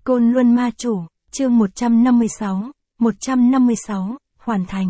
Côn Luân Ma Chủ, chương 156, hoàn thành.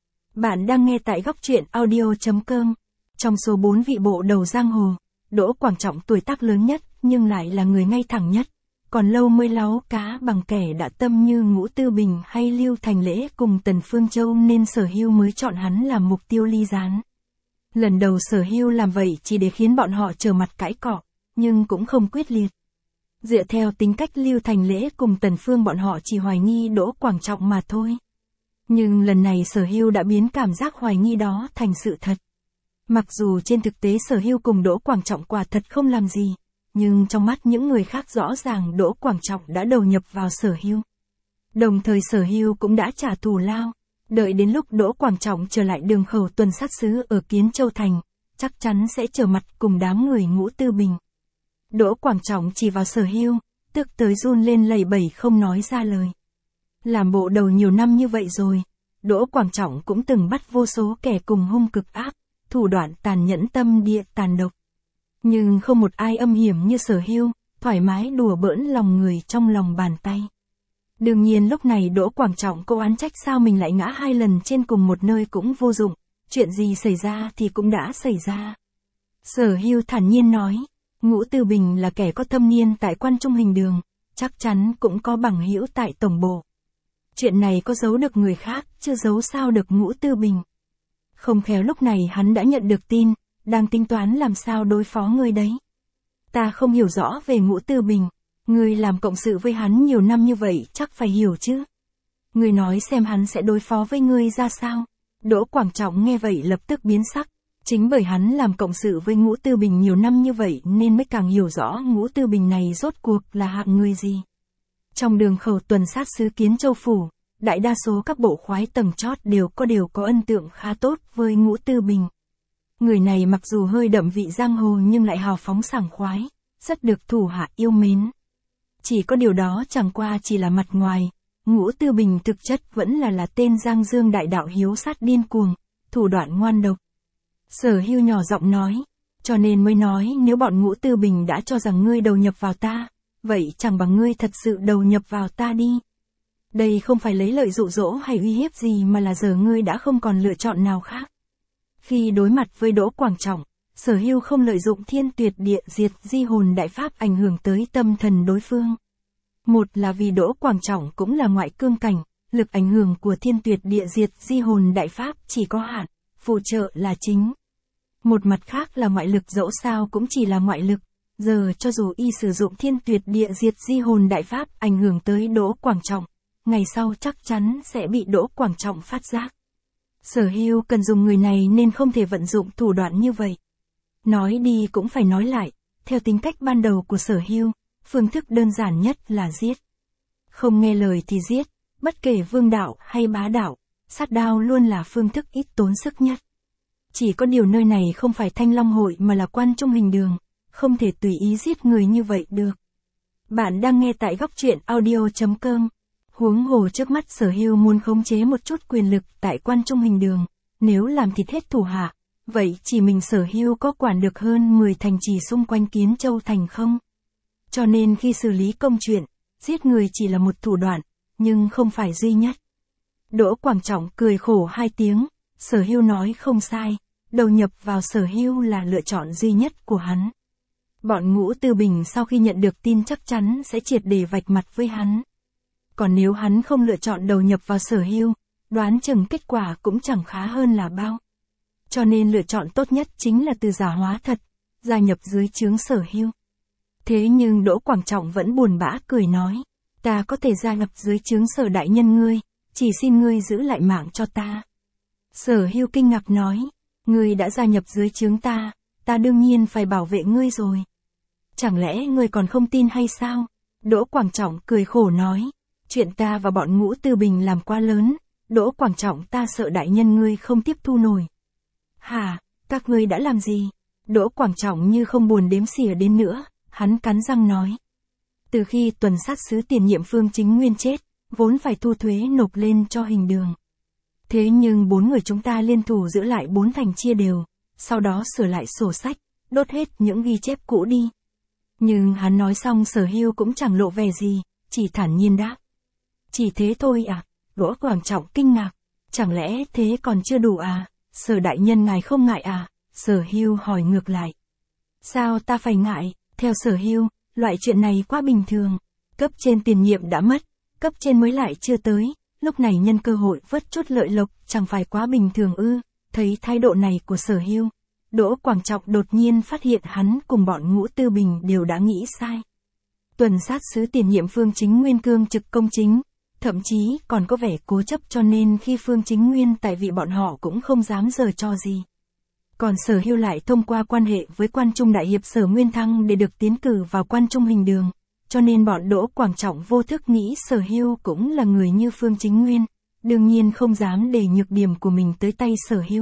Bạn đang nghe tại góc truyện audio.com. Trong số 4 vị bộ đầu giang hồ, Đỗ Quảng Trọng tuổi tác lớn nhất, nhưng lại là người ngay thẳng nhất. Còn lâu mới láu cá bằng kẻ đã tâm như Ngũ Tư Bình hay Lưu Thành Lễ cùng Tần Phương Châu, nên Sở Hưu mới chọn hắn làm mục tiêu ly gián. Lần đầu Sở Hưu làm vậy chỉ để khiến bọn họ trở mặt cãi cọ, nhưng cũng không quyết liệt. Dựa theo tính cách Lưu Thành Lễ cùng Tần Phương, bọn họ chỉ hoài nghi Đỗ Quảng Trọng mà thôi. Nhưng lần này Sở Hưu đã biến cảm giác hoài nghi đó thành sự thật. Mặc dù trên thực tế Sở Hưu cùng Đỗ Quảng Trọng quả thật không làm gì, nhưng trong mắt những người khác rõ ràng Đỗ Quảng Trọng đã đầu nhập vào Sở Hưu. Đồng thời Sở Hưu cũng đã trả thù lao. Đợi đến lúc Đỗ Quảng Trọng trở lại đường khẩu tuần sát sứ ở Kiến Châu Thành, chắc chắn sẽ trở mặt cùng đám người Ngũ Tư Bình. Đỗ Quảng Trọng chỉ vào Sở Hưu, tức tới run lên lẩy bẩy không nói ra lời. Làm bộ đầu nhiều năm như vậy rồi, Đỗ Quảng Trọng cũng từng bắt vô số kẻ cùng hung cực ác, thủ đoạn tàn nhẫn, tâm địa tàn độc. Nhưng không một ai âm hiểm như Sở Hưu, thoải mái đùa bỡn lòng người trong lòng bàn tay. Đương nhiên lúc này Đỗ Quảng Trọng cô oán trách sao mình lại ngã 2 lần trên cùng một nơi cũng vô dụng, chuyện gì xảy ra thì cũng đã xảy ra. Sở Hưu thản nhiên nói, Ngũ Tư Bình là kẻ có thâm niên tại Quan Trung Hình Đường, chắc chắn cũng có bằng hữu tại tổng bộ. Chuyện này có giấu được người khác, chứ giấu sao được Ngũ Tư Bình. Không khéo lúc này hắn đã nhận được tin, đang tính toán làm sao đối phó ngươi đấy. Ta không hiểu rõ về Ngũ Tư Bình, ngươi làm cộng sự với hắn nhiều năm như vậy chắc phải hiểu chứ. Ngươi nói xem hắn sẽ đối phó với ngươi ra sao. Đỗ Quảng Trọng nghe vậy lập tức biến sắc. Chính bởi hắn làm cộng sự với Ngũ Tư Bình nhiều năm như vậy nên mới càng hiểu rõ Ngũ Tư Bình này rốt cuộc là hạng người gì. Trong đường khẩu tuần sát sứ Kiến Châu Phủ, đại đa số các bộ khoái tầng chót đều có ấn tượng khá tốt với Ngũ Tư Bình. Người này mặc dù hơi đậm vị giang hồ nhưng lại hào phóng sảng khoái, rất được thủ hạ yêu mến. Chỉ có điều đó chẳng qua chỉ là mặt ngoài, Ngũ Tư Bình thực chất vẫn là tên Giang Dương đại đạo hiếu sát điên cuồng, thủ đoạn ngoan độc. Sở Hưu nhỏ giọng nói, cho nên mới nói nếu bọn Ngũ Tư Bình đã cho rằng ngươi đầu nhập vào ta, vậy chẳng bằng ngươi thật sự đầu nhập vào ta đi. Đây không phải lấy lợi dụ dỗ hay uy hiếp gì mà là giờ ngươi đã không còn lựa chọn nào khác. Khi đối mặt với Đỗ Quảng Trọng, Sở Hưu không lợi dụng Thiên Tuyệt Địa Diệt Di Hồn đại pháp ảnh hưởng tới tâm thần đối phương. Một là vì Đỗ Quảng Trọng cũng là ngoại cương cảnh, lực ảnh hưởng của Thiên Tuyệt Địa Diệt Di Hồn đại pháp chỉ có hạn, phụ trợ là chính. Một mặt khác là ngoại lực dẫu sao cũng chỉ là ngoại lực, giờ cho dù y sử dụng Thiên Tuyệt Địa Diệt Di Hồn đại pháp ảnh hưởng tới Đỗ Quảng Trọng, ngày sau chắc chắn sẽ bị Đỗ Quảng Trọng phát giác. Sở Hưu cần dùng người này nên không thể vận dụng thủ đoạn như vậy. Nói đi cũng phải nói lại, theo tính cách ban đầu của Sở Hưu, phương thức đơn giản nhất là giết. Không nghe lời thì giết, bất kể vương đạo hay bá đạo, sát đao luôn là phương thức ít tốn sức nhất. Chỉ có điều nơi này không phải Thanh Long Hội mà là Quan Trung Hình Đường, không thể tùy ý giết người như vậy được. Bạn đang nghe tại góc truyện audio.com. Huống hồ trước mắt Sở Hưu muốn khống chế một chút quyền lực tại Quan Trung Hình Đường, nếu làm thịt hết thủ hạ, vậy chỉ mình Sở Hưu có quản được hơn 10 thành trì xung quanh Kiến Châu Thành không? Cho nên khi xử lý công chuyện, giết người chỉ là một thủ đoạn, nhưng không phải duy nhất. Đỗ Quảng Trọng cười khổ 2 tiếng, Sở Hưu nói không sai, đầu nhập vào Sở Hưu là lựa chọn duy nhất của hắn. Bọn Ngũ Tư Bình sau khi nhận được tin chắc chắn sẽ triệt để vạch mặt với hắn. Còn nếu hắn không lựa chọn đầu nhập vào Sở Hưu, đoán chừng kết quả cũng chẳng khá hơn là bao. Cho nên lựa chọn tốt nhất chính là từ giả hóa thật, gia nhập dưới trướng Sở Hưu. Thế nhưng Đỗ Quảng Trọng vẫn buồn bã cười nói, ta có thể gia nhập dưới trướng Sở đại nhân ngươi, chỉ xin ngươi giữ lại mạng cho ta. Sở Hưu kinh ngạc nói, ngươi đã gia nhập dưới trướng ta, ta đương nhiên phải bảo vệ ngươi rồi. Chẳng lẽ ngươi còn không tin hay sao? Đỗ Quảng Trọng cười khổ nói, chuyện ta và bọn Ngũ Tư Bình làm quá lớn, Đỗ Quảng Trọng ta sợ đại nhân ngươi không tiếp thu nổi. Hả, các ngươi đã làm gì? Đỗ Quảng Trọng như không buồn đếm xỉa đến nữa, hắn cắn răng nói. Từ khi tuần sát sứ tiền nhiệm Phương Chính Nguyên chết, vốn phải thu thuế nộp lên cho Hình Đường. Thế nhưng 4 người chúng ta liên thủ giữ lại 4 thành chia đều, sau đó sửa lại sổ sách, đốt hết những ghi chép cũ đi. Nhưng hắn nói xong Sở Hưu cũng chẳng lộ vẻ gì, chỉ thản nhiên đáp. Chỉ thế thôi à? Đỗ Quảng Trọng kinh ngạc. Chẳng lẽ thế còn chưa đủ à? Sở đại nhân ngài không ngại à? Sở Hưu hỏi ngược lại. Sao ta phải ngại? Theo Sở Hưu, loại chuyện này quá bình thường. Cấp trên tiền nhiệm đã mất, cấp trên mới lại chưa tới, lúc này nhân cơ hội vớt chút lợi lộc, chẳng phải quá bình thường ư? Thấy thái độ này của Sở Hưu, Đỗ Quảng Trọng đột nhiên phát hiện hắn cùng bọn Ngũ Tư Bình đều đã nghĩ sai. Tuần sát sứ tiền nhiệm Phương Chính Nguyên cương trực công chính, thậm chí còn có vẻ cố chấp, cho nên khi Phương Chính Nguyên tại vị bọn họ cũng không dám giở trò gì. Còn Sở Hưu lại thông qua quan hệ với quan trung đại hiệp Sở Nguyên Thăng để được tiến cử vào quan trung hình đường, cho nên bọn Đỗ Quảng Trọng vô thức nghĩ Sở Hưu cũng là người như Phương Chính Nguyên, đương nhiên không dám để nhược điểm của mình tới tay Sở Hưu.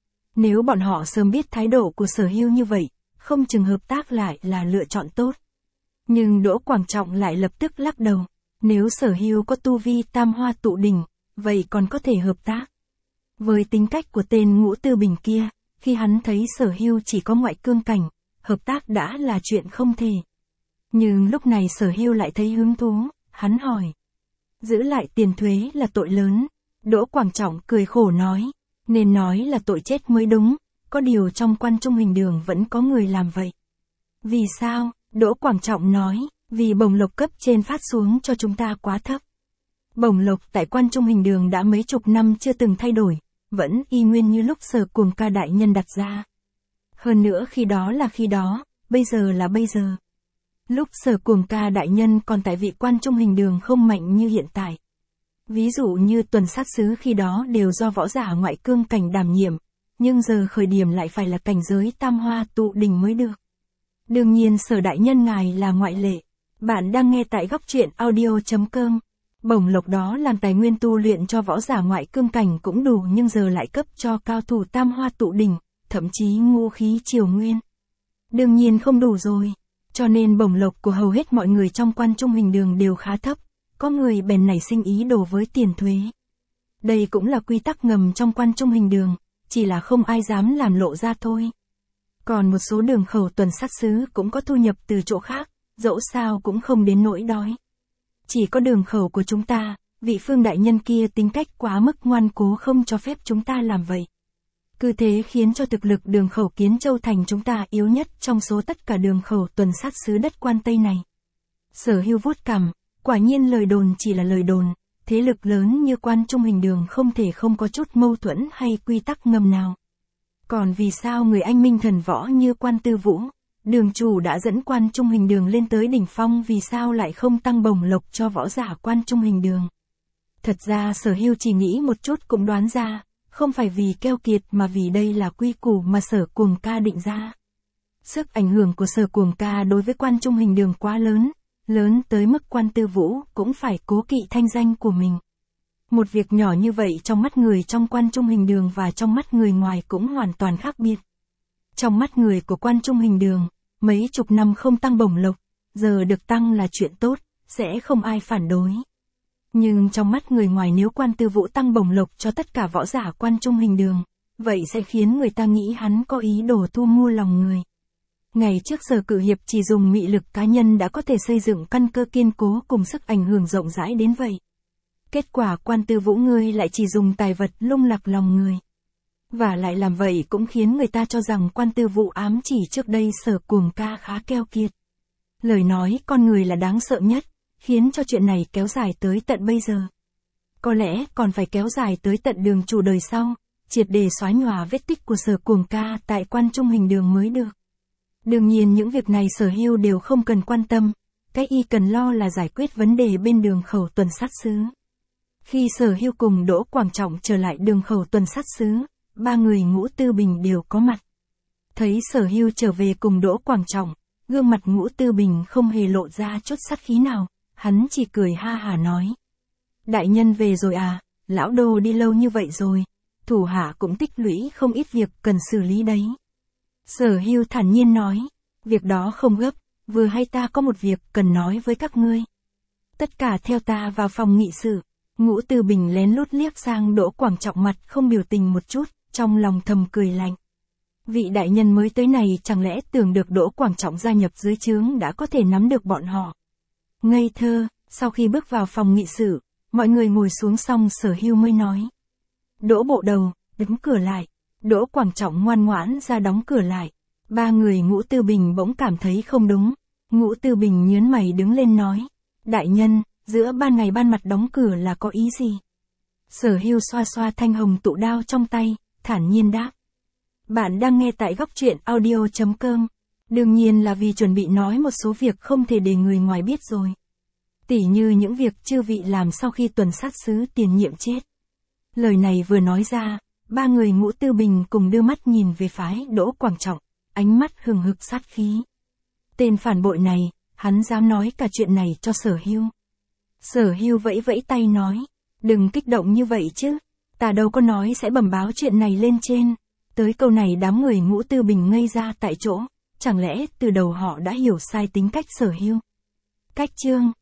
Nếu bọn họ sớm biết thái độ của Sở Hưu như vậy, không chừng hợp tác lại là lựa chọn tốt. Nhưng Đỗ Quảng Trọng lại lập tức lắc đầu, nếu Sở Hưu có tu vi tam hoa tụ đỉnh, vậy còn có thể hợp tác. Với tính cách của tên Ngũ Tư Bình kia, khi hắn thấy Sở Hưu chỉ có ngoại cương cảnh, hợp tác đã là chuyện không thể. Nhưng lúc này Sở Hưu lại thấy hứng thú, hắn hỏi. Giữ lại tiền thuế là tội lớn. Đỗ Quảng Trọng cười khổ nói, nên nói là tội chết mới đúng, có điều trong quan trung hình đường vẫn có người làm vậy. Vì sao? Đỗ Quảng Trọng nói, vì bổng lộc cấp trên phát xuống cho chúng ta quá thấp. Bổng lộc tại quan trung hình đường đã mấy chục năm chưa từng thay đổi, vẫn y nguyên như lúc Sở Cuồng Ca đại nhân đặt ra. Hơn nữa khi đó là khi đó, bây giờ là bây giờ. Lúc Sở Cuồng Ca đại nhân còn tại vị quan trung hình đường không mạnh như hiện tại. Ví dụ như tuần sát sứ khi đó đều do võ giả ngoại cương cảnh đảm nhiệm, nhưng giờ khởi điểm lại phải là cảnh giới tam hoa tụ đỉnh mới được. Đương nhiên Sở đại nhân ngài là ngoại lệ. Bạn đang nghe tại góc truyện audio.com. Bổng lộc đó làm tài nguyên tu luyện cho võ giả ngoại cương cảnh cũng đủ, nhưng giờ lại cấp cho cao thủ tam hoa tụ đỉnh, thậm chí ngũ khí triều nguyên. Đương nhiên không đủ rồi. Cho nên bổng lộc của hầu hết mọi người trong quan trung hình đường đều khá thấp, có người bèn nảy sinh ý đồ với tiền thuế. Đây cũng là quy tắc ngầm trong quan trung hình đường, chỉ là không ai dám làm lộ ra thôi. Còn một số đường khẩu tuần sát sứ cũng có thu nhập từ chỗ khác, dẫu sao cũng không đến nỗi đói. Chỉ có đường khẩu của chúng ta, vị Phương đại nhân kia tính cách quá mức ngoan cố không cho phép chúng ta làm vậy. Cứ thế khiến cho thực lực đường khẩu Kiến Châu thành chúng ta yếu nhất trong số tất cả đường khẩu tuần sát sứ đất quan Tây này. Sở Hưu vuốt cằm, quả nhiên lời đồn chỉ là lời đồn, thế lực lớn như quan trung hình đường không thể không có chút mâu thuẫn hay quy tắc ngầm nào. Còn vì sao người anh minh thần võ như Quan Tư Vũ, đường chủ đã dẫn quan trung hình đường lên tới đỉnh phong, vì sao lại không tăng bổng lộc cho võ giả quan trung hình đường? Thật ra Sở Hưu chỉ nghĩ một chút cũng đoán ra, không phải vì keo kiệt mà vì đây là quy củ mà Sở Cuồng Ca định ra. Sức ảnh hưởng của Sở Cuồng Ca đối với quan trung hình đường quá lớn, lớn tới mức Quan Tư Vũ cũng phải cố kỵ thanh danh của mình. Một việc nhỏ như vậy trong mắt người trong quan trung hình đường và trong mắt người ngoài cũng hoàn toàn khác biệt. Trong mắt người của quan trung hình đường, mấy chục năm không tăng bổng lộc, giờ được tăng là chuyện tốt, sẽ không ai phản đối. Nhưng trong mắt người ngoài, nếu Quan Tư Vũ tăng bổng lộc cho tất cả võ giả quan trung hình đường, vậy sẽ khiến người ta nghĩ hắn có ý đồ thu mua lòng người. Ngày trước Sở Cử Hiệp chỉ dùng mị lực cá nhân đã có thể xây dựng căn cơ kiên cố cùng sức ảnh hưởng rộng rãi đến vậy. Kết quả Quan Tư Vũ ngươi lại chỉ dùng tài vật lung lạc lòng người. Và lại làm vậy cũng khiến người ta cho rằng Quan Tư Vũ ám chỉ trước đây Sở Cuồng Ca khá keo kiệt. Lời nói con người là đáng sợ nhất, khiến cho chuyện này kéo dài tới tận bây giờ. Có lẽ còn phải kéo dài tới tận đường chủ đời sau, triệt để xóa nhòa vết tích của Sở Cuồng Ca tại quan trung hình đường mới được. Đương nhiên những việc này Sở Hưu đều không cần quan tâm, cái y cần lo là giải quyết vấn đề bên đường khẩu tuần sát sứ. Khi Sở Hưu cùng Đỗ Quảng Trọng trở lại đường khẩu tuần sát sứ, ba người Ngũ Tư Bình đều có mặt. Thấy Sở Hưu trở về cùng Đỗ Quảng Trọng, gương mặt Ngũ Tư Bình không hề lộ ra chút sát khí nào, hắn chỉ cười ha hả nói. Đại nhân về rồi à, lão đô đi lâu như vậy rồi, thủ hạ cũng tích lũy không ít việc cần xử lý đấy. Sở Hưu thản nhiên nói, việc đó không gấp, vừa hay ta có một việc cần nói với các ngươi. Tất cả theo ta vào phòng nghị sự. Ngũ Tư Bình lén lút liếc sang Đỗ Quảng Trọng, mặt không biểu tình một chút, trong lòng thầm cười lạnh. Vị đại nhân mới tới này chẳng lẽ tưởng được Đỗ Quảng Trọng gia nhập dưới trướng đã có thể nắm được bọn họ. Ngây thơ, Sau khi bước vào phòng nghị sự, mọi người ngồi xuống xong Sở Hưu mới nói. Đỗ bộ đầu, đóng cửa lại. Đỗ Quảng Trọng ngoan ngoãn ra đóng cửa lại. Ba người Ngũ Tư Bình bỗng cảm thấy không đúng. Ngũ Tư Bình nhớn mày đứng lên nói. Đại nhân, giữa ban ngày ban mặt đóng cửa là có ý gì? Sở Hưu xoa xoa thanh hồng tụ đao trong tay, thản nhiên đáp. Bạn đang nghe tại góc truyện audio.com. Đương nhiên là vì chuẩn bị nói một số việc không thể để người ngoài biết rồi. Tỉ như những việc chư vị làm sau khi tuần sát sứ tiền nhiệm chết. Lời này vừa nói ra, ba người Ngũ Tư Bình cùng đưa mắt nhìn về phái Đỗ Quảng Trọng, ánh mắt hừng hực sát khí. Tên phản bội này, hắn dám nói cả chuyện này cho Sở Hưu. Sở Hưu vẫy vẫy tay nói, đừng kích động như vậy chứ, ta đâu có nói sẽ bẩm báo chuyện này lên trên. Tới câu này đám người Ngũ Tư Bình ngây ra tại chỗ, chẳng lẽ từ đầu họ đã hiểu sai tính cách Sở Hưu. Cách chương